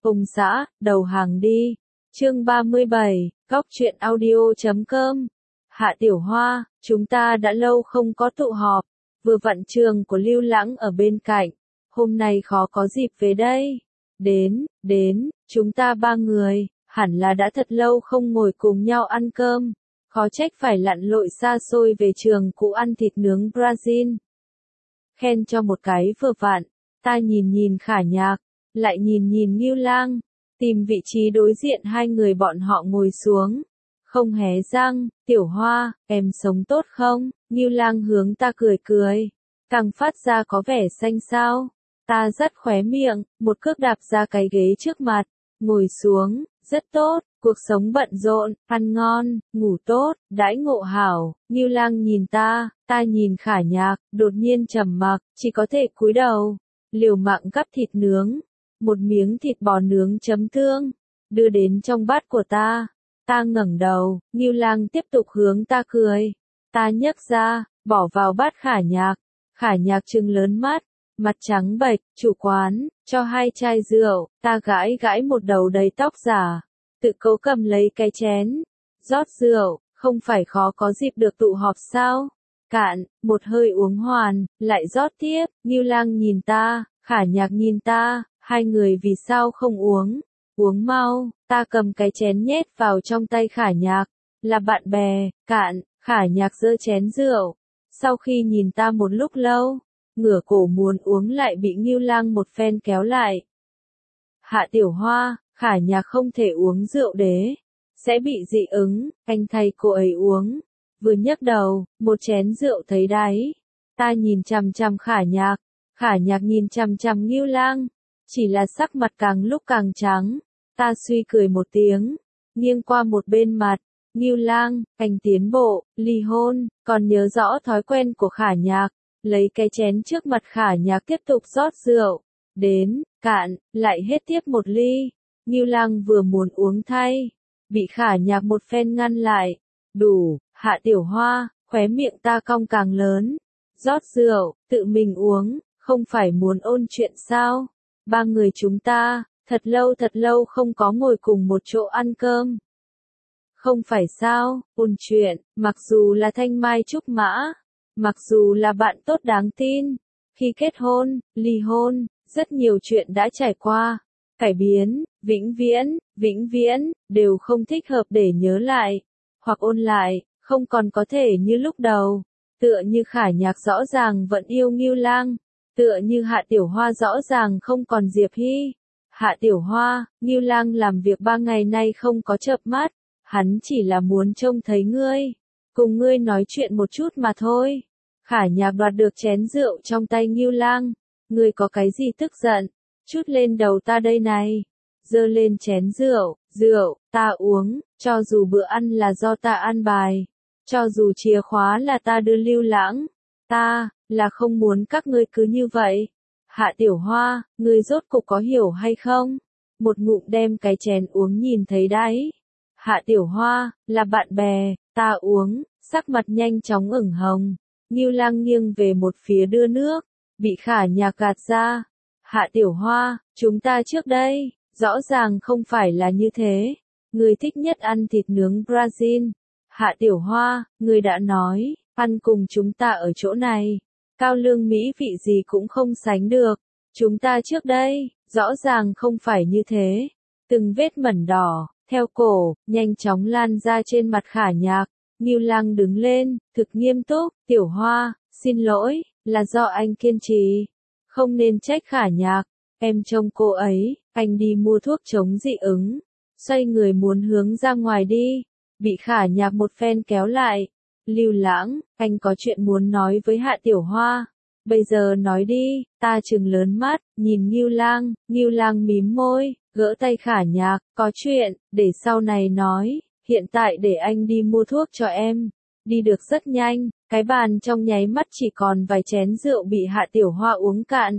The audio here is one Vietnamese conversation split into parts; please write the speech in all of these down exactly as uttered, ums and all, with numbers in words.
Ông xã, đầu hàng đi. Chương ba mươi bảy, góc truyện audio chấm com. Hạ Tiểu Hoa, chúng ta đã lâu không có tụ họp, vừa vặn trường của Lưu Lãng ở bên cạnh, hôm nay khó có dịp về đây. Đến, đến, chúng ta ba người, hẳn là đã thật lâu không ngồi cùng nhau ăn cơm, khó trách phải lặn lội xa xôi về trường cũ ăn thịt nướng Brazil. Khen cho một cái vừa vặn, ta nhìn nhìn Khả Nhạc, lại nhìn nhìn Ngưu Lang, tìm vị trí đối diện hai người bọn họ ngồi xuống. Không hé răng, Tiểu Hoa, em sống tốt không? Ngưu Lang hướng ta cười cười, càng phát ra có vẻ xanh xao. Ta dắt khóe miệng, một cước đạp ra cái ghế trước mặt, ngồi xuống, rất tốt, cuộc sống bận rộn, ăn ngon, ngủ tốt, đãi ngộ hảo. Ngưu Lang nhìn ta, ta nhìn Khả Nhạc, đột nhiên trầm mặc, chỉ có thể cúi đầu, liều mạng gắp thịt nướng, một miếng thịt bò nướng chấm tương, đưa đến trong bát của ta. Ta ngẩng đầu, Ngưu Lang tiếp tục hướng ta cười. Ta nhấc ra, bỏ vào bát Khả Nhạc. Khả Nhạc trừng lớn mắt, mặt trắng bệch, chủ quán, cho hai chai rượu. Ta gãi gãi một đầu đầy tóc giả, tự cố cầm lấy cái chén, rót rượu, không phải khó có dịp được tụ họp sao? Cạn, một hơi uống hoàn, lại rót tiếp. Ngưu Lang nhìn ta, Khả Nhạc nhìn ta, hai người vì sao không uống? Uống mau. Ta cầm cái chén nhét vào trong tay Khả Nhạc, là bạn bè. Cạn. Khả Nhạc giơ chén rượu, sau khi nhìn ta một lúc lâu, ngửa cổ muốn uống lại bị Ngưu Lang một phen kéo lại. Hạ Tiểu Hoa, Khả Nhạc không thể uống rượu đế, sẽ bị dị ứng, anh thay cô ấy uống. Vừa nhấc đầu, một chén rượu thấy đáy. Ta nhìn chằm chằm Khả Nhạc, Khả Nhạc nhìn chằm chằm Ngưu Lang, chỉ là sắc mặt càng lúc càng trắng. Ta suy cười một tiếng, nghiêng qua một bên mặt. Ngưu Lang, anh tiến bộ, ly hôn, còn nhớ rõ thói quen của Khả Nhạc, lấy cái chén trước mặt Khả Nhạc tiếp tục rót rượu. Đến, cạn, lại hết tiếp một ly. Ngưu Lang vừa muốn uống thay, bị Khả Nhạc một phen ngăn lại. Đủ. Hạ Tiểu Hoa, khóe miệng ta cong càng lớn. Rót rượu, tự mình uống, không phải muốn ôn chuyện sao? Ba người chúng ta, thật lâu thật lâu không có ngồi cùng một chỗ ăn cơm. Không phải sao, ôn chuyện, mặc dù là thanh mai trúc mã, mặc dù là bạn tốt đáng tin, khi kết hôn, ly hôn, rất nhiều chuyện đã trải qua, cải biến, vĩnh viễn, vĩnh viễn, đều không thích hợp để nhớ lại, hoặc ôn lại, không còn có thể như lúc đầu. Tựa như Khả Nhạc rõ ràng vẫn yêu Ngưu Lang, tựa như Hạ Tiểu Hoa rõ ràng không còn Diệp Hy. Hạ Tiểu Hoa, Ngưu Lang làm việc ba ngày nay không có chợp mắt, hắn chỉ là muốn trông thấy ngươi, cùng ngươi nói chuyện một chút mà thôi. Khả Nhạc đoạt được chén rượu trong tay Ngưu Lang, ngươi có cái gì tức giận, chút lên đầu ta đây này. Giơ lên chén rượu, rượu, ta uống, cho dù bữa ăn là do ta ăn bài, cho dù chìa khóa là ta đưa Lưu Lãng, ta, là không muốn các ngươi cứ như vậy. Hạ Tiểu Hoa, ngươi rốt cục có hiểu hay không? Một ngụm đem cái chén uống nhìn thấy đáy. Hạ Tiểu Hoa, là bạn bè, ta uống, sắc mặt nhanh chóng ửng hồng. Ngưu Lang nghiêng về một phía đưa nước, bị Khả Nhạc gạt ra. Hạ Tiểu Hoa, chúng ta trước đây, rõ ràng không phải là như thế. Ngươi thích nhất ăn thịt nướng Brazil. Hạ Tiểu Hoa, ngươi đã nói, ăn cùng chúng ta ở chỗ này, cao lương mỹ vị gì cũng không sánh được. Chúng ta trước đây, rõ ràng không phải như thế. Từng vết mẩn đỏ, theo cổ, nhanh chóng lan ra trên mặt Khả Nhạc. Ngưu Lang đứng lên, thực nghiêm túc. Tiểu Hoa, xin lỗi, là do anh kiên trì, không nên trách Khả Nhạc. Em trông cô ấy, anh đi mua thuốc chống dị ứng. Xoay người muốn hướng ra ngoài đi, bị Khả Nhạc một phen kéo lại. Lưu Lãng, anh có chuyện muốn nói với Hạ Tiểu Hoa. Bây giờ nói đi. Ta trừng lớn mắt, nhìn Ngưu Lang. Ngưu Lang mím môi, gỡ tay Khả Nhạc. Có chuyện, để sau này nói. Hiện tại để anh đi mua thuốc cho em. Đi được rất nhanh, cái bàn trong nháy mắt chỉ còn vài chén rượu bị Hạ Tiểu Hoa uống cạn.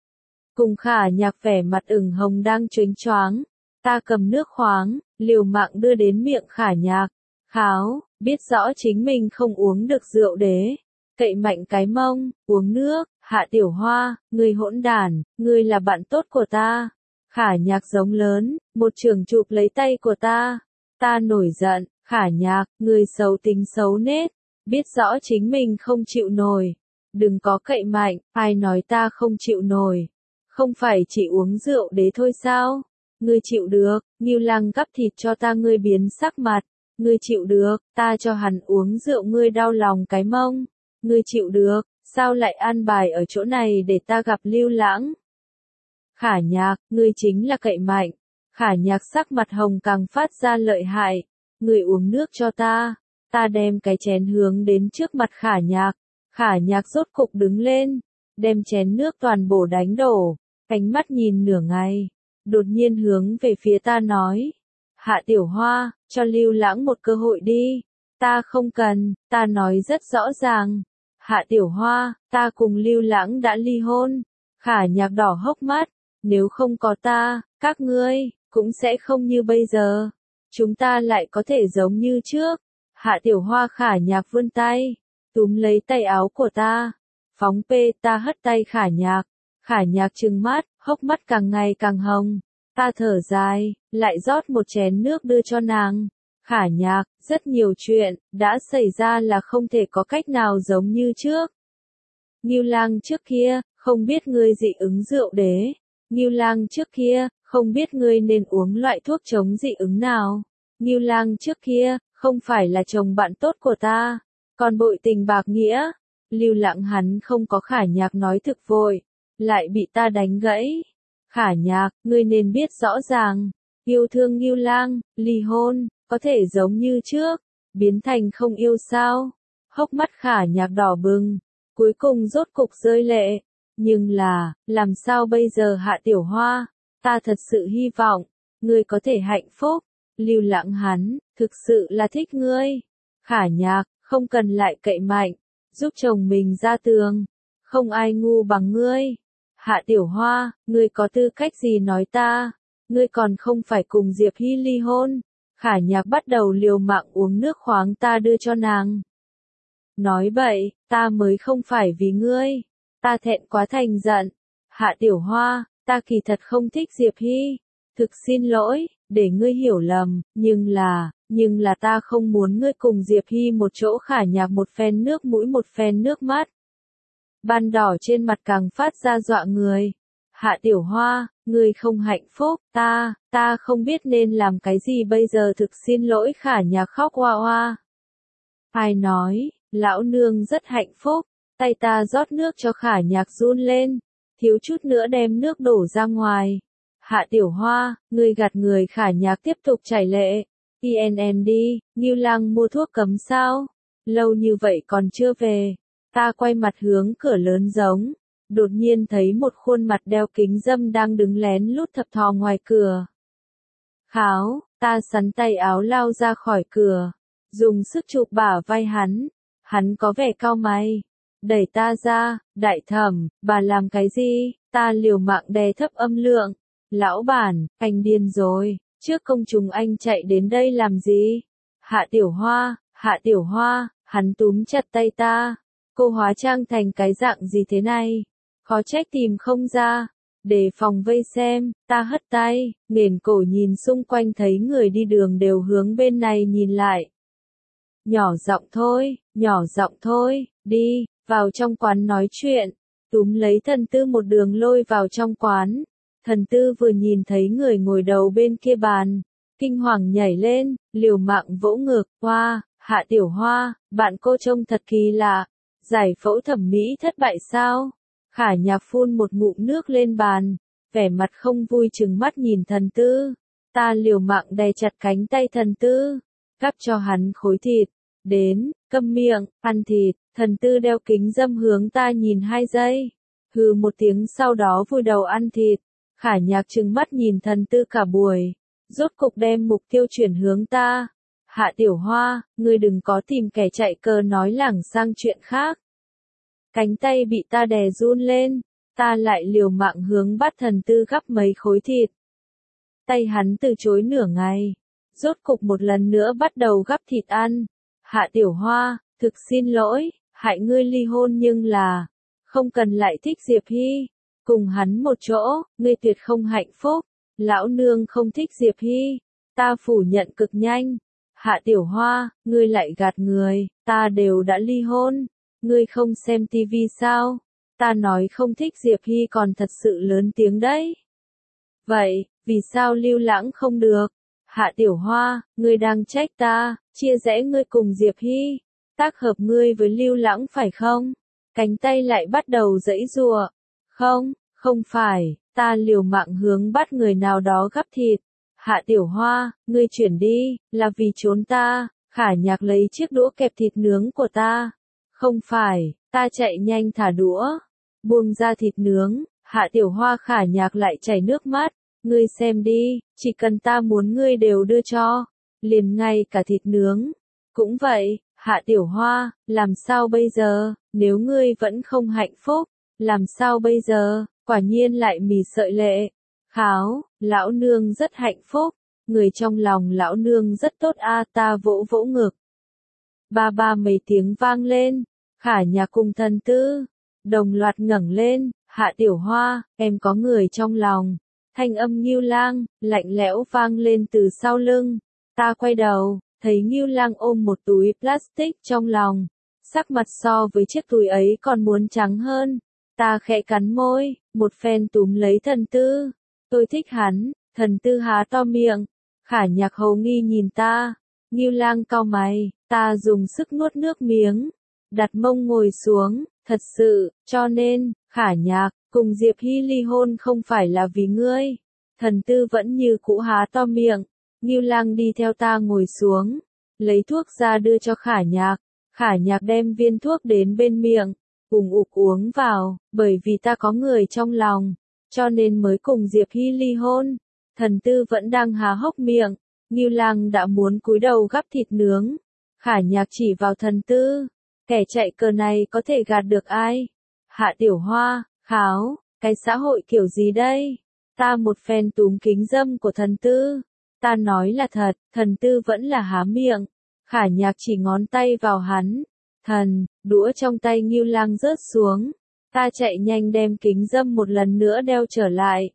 Cùng Khả Nhạc vẻ mặt ửng hồng đang chớnh choáng. Ta cầm nước khoáng, liều mạng đưa đến miệng Khả Nhạc. Kháo, biết rõ chính mình không uống được rượu đế. Cậy mạnh cái mông, uống nước. Hạ Tiểu Hoa, ngươi hỗn đản, ngươi là bạn tốt của ta. Khả Nhạc giống lớn, một chưởng chụp lấy tay của ta. Ta nổi giận, Khả Nhạc, người xấu tính xấu nết, biết rõ chính mình không chịu nổi. Đừng có cậy mạnh, ai nói ta không chịu nổi. Không phải chỉ uống rượu đế thôi sao? Ngươi chịu được, Ngưu Lăng gắp thịt cho ta, ngươi biến sắc mặt. Ngươi chịu được, ta cho hắn uống rượu, ngươi đau lòng cái mông. Ngươi chịu được, sao lại an bài ở chỗ này để ta gặp Lưu Lãng? Khả Nhạc, ngươi chính là cậy mạnh. Khả Nhạc sắc mặt hồng càng phát ra lợi hại. Ngươi uống nước cho ta. Ta đem cái chén hướng đến trước mặt Khả Nhạc. Khả Nhạc rốt cục đứng lên, đem chén nước toàn bộ đánh đổ, ánh mắt nhìn nửa ngày, đột nhiên hướng về phía ta nói. Hạ Tiểu Hoa, cho Lưu Lãng một cơ hội đi. Ta không cần, ta nói rất rõ ràng. Hạ Tiểu Hoa, ta cùng Lưu Lãng đã ly hôn. Khả Nhạc đỏ hốc mắt, nếu không có ta, các ngươi, cũng sẽ không như bây giờ. Chúng ta lại có thể giống như trước. Hạ Tiểu Hoa Khả Nhạc vươn tay, túm lấy tay áo của ta. Phóng pê, ta hất tay Khả Nhạc. Khả Nhạc trừng mắt, hốc mắt càng ngày càng hồng. Ta thở dài, lại rót một chén nước đưa cho nàng. Khả Nhạc, rất nhiều chuyện, đã xảy ra là không thể có cách nào giống như trước. Ngưu Lang trước kia, không biết ngươi dị ứng rượu đế. Ngưu Lang trước kia, không biết ngươi nên uống loại thuốc chống dị ứng nào. Ngưu Lang trước kia, không phải là chồng bạn tốt của ta. Còn bội tình bạc nghĩa. Lưu Lãng hắn không có Khả Nhạc nói thực vội, lại bị ta đánh gãy. Khả Nhạc, ngươi nên biết rõ ràng, yêu thương Ngưu Lang, ly hôn, có thể giống như trước, biến thành không yêu sao? Hốc mắt Khả Nhạc đỏ bừng, cuối cùng rốt cục rơi lệ. Nhưng là, làm sao bây giờ Hạ Tiểu Hoa? Ta thật sự hy vọng, ngươi có thể hạnh phúc. Lưu Lãng hắn, thực sự là thích ngươi. Khả Nhạc, không cần lại cậy mạnh, giúp chồng mình ra tường. Không ai ngu bằng ngươi. Hạ Tiểu Hoa, ngươi có tư cách gì nói ta? Ngươi còn không phải cùng Diệp Hy ly hôn. Khả Nhạc bắt đầu liều mạng uống nước khoáng ta đưa cho nàng. Nói bậy, ta mới không phải vì ngươi. Ta thẹn quá thành giận. Hạ Tiểu Hoa, ta kỳ thật không thích Diệp Hy. Thực xin lỗi, để ngươi hiểu lầm, nhưng là, nhưng là ta không muốn ngươi cùng Diệp Hy một chỗ. Khả Nhạc một phen nước mũi một phen nước mắt. Ban đỏ trên mặt càng phát ra dọa người. Hạ Tiểu Hoa, ngươi không hạnh phúc, ta, ta không biết nên làm cái gì bây giờ, thực xin lỗi. Khả Nhạc khóc oa oa. Ai nói, lão nương rất hạnh phúc, tay ta rót nước cho Khả Nhạc run lên, thiếu chút nữa đem nước đổ ra ngoài. Hạ Tiểu Hoa, ngươi gạt người. Khả Nhạc tiếp tục chảy lệ. i en em đi, Ngưu Lang mua thuốc cấm sao? Lâu như vậy còn chưa về. Ta quay mặt hướng cửa lớn giống, đột nhiên thấy một khuôn mặt đeo kính râm đang đứng lén lút thập thò ngoài cửa. Kháo, ta sắn tay áo lao ra khỏi cửa, dùng sức chụp bả vai hắn. Hắn có vẻ cau mày, đẩy ta ra. Đại thẩm, bà làm cái gì? Ta liều mạng đè thấp âm lượng. Lão bản, anh điên rồi, trước công chúng anh chạy đến đây làm gì? Hạ Tiểu Hoa, Hạ Tiểu Hoa, hắn túm chặt tay ta. Cô hóa trang thành cái dạng gì thế này? Khó trách tìm không ra. Để phòng vây xem, ta hất tay, nghển cổ nhìn xung quanh thấy người đi đường đều hướng bên này nhìn lại. Nhỏ giọng thôi, nhỏ giọng thôi, đi, vào trong quán nói chuyện. Túm lấy Thần Tư một đường lôi vào trong quán. Thần Tư vừa nhìn thấy người ngồi đầu bên kia bàn, kinh hoàng nhảy lên, liều mạng vỗ ngực. Hoa, Hạ Tiểu Hoa, bạn cô trông thật kỳ lạ. Giải phẫu thẩm mỹ thất bại sao? Khả Nhạc phun một ngụm nước lên bàn, vẻ mặt không vui trừng mắt nhìn Thần Tư. Ta liều mạng đè chặt cánh tay Thần Tư, gắp cho hắn khối thịt. Đến, câm miệng, ăn thịt. Thần Tư đeo kính râm hướng ta nhìn hai giây. Hừ một tiếng sau đó vùi đầu ăn thịt. Khả Nhạc trừng mắt nhìn Thần Tư cả buổi, rốt cục đem mục tiêu chuyển hướng ta. Hạ Tiểu Hoa, ngươi đừng có tìm kẻ chạy cờ nói lảng sang chuyện khác. Cánh tay bị ta đè run lên, ta lại liều mạng hướng bắt Thần Tư gắp mấy khối thịt. Tay hắn từ chối nửa ngày, rốt cục một lần nữa bắt đầu gắp thịt ăn. Hạ Tiểu Hoa, thực xin lỗi, hại ngươi ly hôn nhưng là, không cần lại thích Diệp Hy. Cùng hắn một chỗ, ngươi tuyệt không hạnh phúc. lão nương không thích Diệp Hy. Ta phủ nhận cực nhanh. Hạ Tiểu Hoa, ngươi lại gạt người, ta đều đã ly hôn. Ngươi không xem tivi sao? Ta nói không thích Diệp Hy còn thật sự lớn tiếng đấy. Vậy, vì sao Lưu Lãng không được? Hạ Tiểu Hoa, ngươi đang trách ta, chia rẽ ngươi cùng Diệp Hy, tác hợp ngươi với Lưu Lãng phải không? Cánh tay lại bắt đầu giãy giụa. Không, không phải, ta liều mạng hướng bắt người nào đó gắp thịt. Hạ Tiểu Hoa, ngươi chuyển đi, là vì trốn ta. Khả Nhạc lấy chiếc đũa kẹp thịt nướng của ta. Không phải, ta chạy nhanh thả đũa, buông ra thịt nướng. Hạ Tiểu Hoa Khả Nhạc lại chảy nước mắt. Ngươi xem đi, chỉ cần ta muốn ngươi đều đưa cho, liền ngay cả thịt nướng. Cũng vậy, Hạ Tiểu Hoa, làm sao bây giờ, nếu ngươi vẫn không hạnh phúc, làm sao bây giờ, quả nhiên lại mì sợi lệ. Kháo, lão nương rất hạnh phúc, người trong lòng lão nương rất tốt a. Ta vỗ vỗ ngực. Ba ba mấy tiếng vang lên, Khả Nhạc cùng Thần Tư đồng loạt ngẩng lên. Hạ Tiểu Hoa, em có người trong lòng. Thanh âm Ngưu Lang, lạnh lẽo vang lên từ sau lưng. Ta quay đầu, thấy Ngưu Lang ôm một túi plastic trong lòng. Sắc mặt so với chiếc túi ấy còn muốn trắng hơn. Ta khẽ cắn môi, một phen túm lấy Thần Tư. Tôi thích hắn. Thần Tư há to miệng. Khả Nhạc hầu nghi nhìn ta. Ngưu Lang cau mày, ta dùng sức nuốt nước miếng. Đặt mông ngồi xuống, thật sự, cho nên, Khả Nhạc, cùng Diệp Hy ly hôn không phải là vì ngươi. Thần Tư vẫn như cũ há to miệng. Ngưu Lang đi theo ta ngồi xuống, lấy thuốc ra đưa cho Khả Nhạc. Khả Nhạc đem viên thuốc đến bên miệng, ủng ục uống vào, bởi vì ta có người trong lòng, cho nên mới cùng Diệp Hy ly hôn. Thần Tư vẫn đang há hốc miệng, Ngưu Lang đã muốn cúi đầu gắp thịt nướng. Khả Nhạc chỉ vào Thần Tư, kẻ chạy cờ này có thể gạt được ai? Hạ Tiểu Hoa, kháo, cái xã hội kiểu gì đây? Ta một phen túm kính dâm của Thần Tư. Ta nói là thật, Thần Tư vẫn là há miệng. Khả Nhạc chỉ ngón tay vào hắn. Thần, đũa trong tay Ngưu Lang rớt xuống. Ta chạy nhanh đem kính dâm một lần nữa đeo trở lại.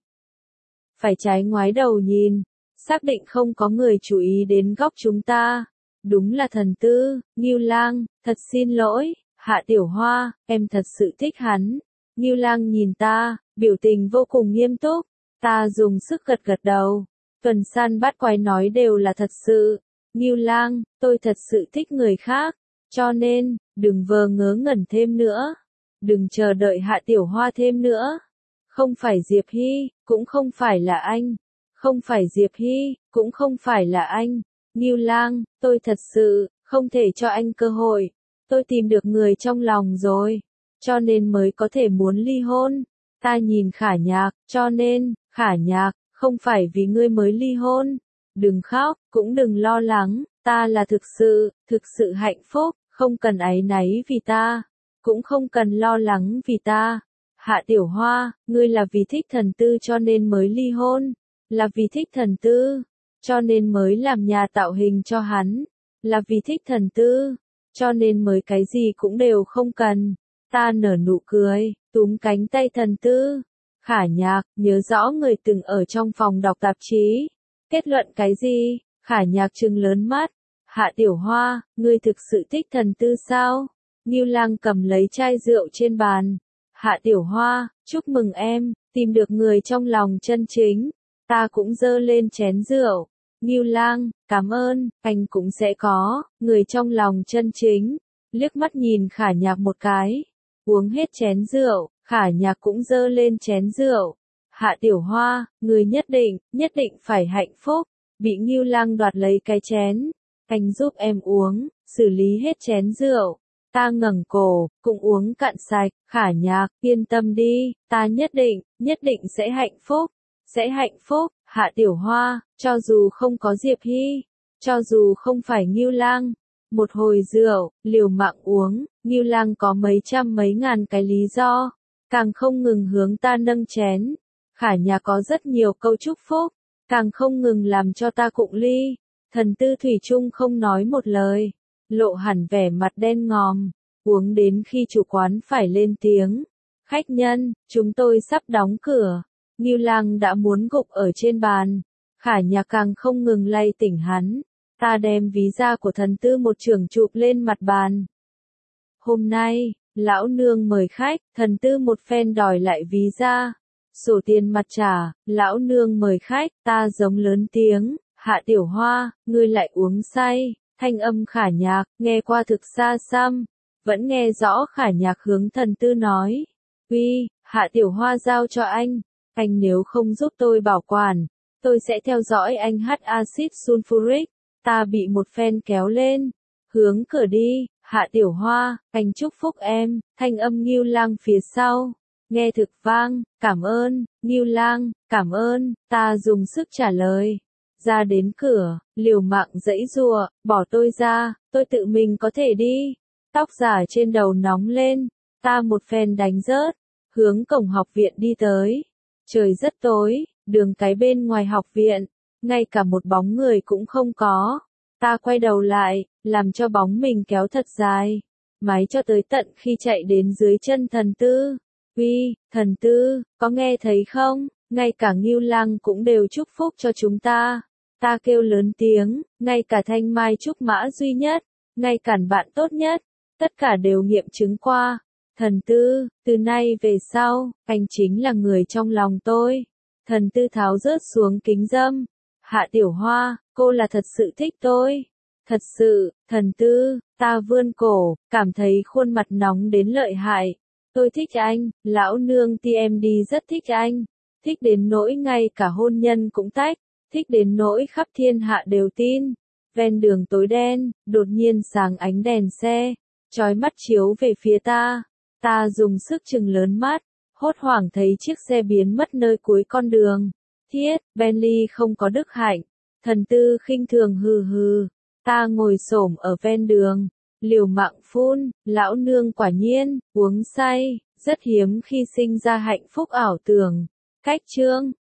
Phải trái ngoái đầu nhìn, xác định không có người chú ý đến góc chúng ta. Đúng là Thần Tư. Ngưu Lang, thật xin lỗi, Hạ Tiểu Hoa, em thật sự thích hắn. Ngưu Lang nhìn ta, biểu tình vô cùng nghiêm túc. Ta dùng sức gật gật đầu. Tuần San Bát Quái nói đều là thật sự. Ngưu Lang, tôi thật sự thích người khác. Cho nên, đừng vờ ngớ ngẩn thêm nữa. Đừng chờ đợi Hạ Tiểu Hoa thêm nữa. Không phải Diệp Hy, cũng không phải là anh. Không phải Diệp Hy, cũng không phải là anh. Ngưu Lang, tôi thật sự, không thể cho anh cơ hội. Tôi tìm được người trong lòng rồi. Cho nên mới có thể muốn ly hôn. Ta nhìn Khả Nhạc, cho nên, Khả Nhạc, không phải vì ngươi mới ly hôn. Đừng khóc, cũng đừng lo lắng, ta là thực sự, thực sự hạnh phúc, không cần áy náy vì ta, cũng không cần lo lắng vì ta. Hạ Tiểu Hoa, ngươi là vì thích Thần Tư cho nên mới ly hôn, là vì thích Thần Tư, cho nên mới làm nhà tạo hình cho hắn, là vì thích Thần Tư, cho nên mới cái gì cũng đều không cần. Ta nở nụ cười, túm cánh tay Thần Tư. Khả Nhạc, nhớ rõ người từng ở trong phòng đọc tạp chí. Kết luận cái gì? Khả Nhạc trừng lớn mắt. Hạ Tiểu Hoa, ngươi thực sự thích Thần Tư sao? Ngưu Lang cầm lấy chai rượu trên bàn. Hạ Tiểu Hoa, chúc mừng em, tìm được người trong lòng chân chính. Ta cũng giơ lên chén rượu. Ngưu Lang, cảm ơn, anh cũng sẽ có, người trong lòng chân chính. Liếc mắt nhìn Khả Nhạc một cái. Uống hết chén rượu, Khả Nhạc cũng giơ lên chén rượu. Hạ Tiểu Hoa, người nhất định, nhất định phải hạnh phúc. Bị Ngưu Lang đoạt lấy cái chén. Anh giúp em uống, xử lý hết chén rượu. Ta ngẩng cổ, cũng uống cạn sạch. Khả Nhạc, yên tâm đi, ta nhất định, nhất định sẽ hạnh phúc. Sẽ hạnh phúc. Hạ Tiểu Hoa, cho dù không có Diệp Hy, cho dù không phải Ngưu Lang. Một hồi rượu, liều mạng uống, Ngưu Lang có mấy trăm mấy ngàn cái lý do. Càng không ngừng hướng ta nâng chén. Khả Nhạc có rất nhiều câu chúc phúc. Càng không ngừng làm cho ta cụng ly. Thần Tư thủy chung không nói một lời. Lộ hẳn vẻ mặt đen ngòm. Uống đến khi chủ quán phải lên tiếng. Khách nhân, chúng tôi sắp đóng cửa. Ngưu Lang đã muốn gục ở trên bàn. Khả Nhạc càng không ngừng lay tỉnh hắn. Ta đem ví da của thần tư một chưởng chụp lên mặt bàn. Hôm nay, lão nương mời khách, thần tư một phen đòi lại ví da. Sổ tiền mặt trả, lão nương mời khách, ta giống lớn tiếng, Hạ Tiểu Hoa, ngươi lại uống say. Thanh âm Khả Nhạc, nghe qua thực xa xăm, vẫn nghe rõ Khả Nhạc hướng thần tư nói. Uy, Hạ Tiểu Hoa giao cho anh, anh nếu không giúp tôi bảo quản, tôi sẽ theo dõi anh hắt axit sulfuric. Ta bị một phen kéo lên, hướng cửa đi, Hạ Tiểu Hoa, anh chúc phúc em, thanh âm Ngưu Lang phía sau. Nghe thực vang, cảm ơn, Ngưu Lang, cảm ơn, ta dùng sức trả lời. Ra đến cửa, liều mạng giãy giụa, bỏ tôi ra, tôi tự mình có thể đi. Tóc giả trên đầu nóng lên, ta một phen đánh rớt, hướng cổng học viện đi tới. Trời rất tối, đường cái bên ngoài học viện, ngay cả một bóng người cũng không có. Ta quay đầu lại, làm cho bóng mình kéo thật dài, máy cho tới tận khi chạy đến dưới chân thần tư. Uy, thần tư, có nghe thấy không? Ngay cả Ngưu Lang cũng đều chúc phúc cho chúng ta. Ta kêu lớn tiếng, ngay cả Thanh Mai Trúc Mã duy nhất, ngay cả bạn tốt nhất, tất cả đều nghiệm chứng qua. Thần tư, từ nay về sau, anh chính là người trong lòng tôi. Thần tư tháo rớt xuống kính dâm. Hạ Tiểu Hoa, cô là thật sự thích tôi. Thật sự, thần tư, ta vươn cổ, cảm thấy khuôn mặt nóng đến lợi hại. Tôi thích anh, lão nương tê em đê rất thích anh. Thích đến nỗi ngay cả hôn nhân cũng tách. Thích đến nỗi khắp thiên hạ đều tin. Ven đường tối đen, đột nhiên sáng ánh đèn xe, chói mắt chiếu về phía ta. Ta dùng sức chừng lớn mắt, hốt hoảng thấy chiếc xe biến mất nơi cuối con đường. Thiết, Bentley không có đức hạnh. Thần tư khinh thường hừ hừ. Ta ngồi xổm ở ven đường, liều mạng phun, lão nương quả nhiên, uống say, rất hiếm khi sinh ra hạnh phúc ảo tưởng. Cách chương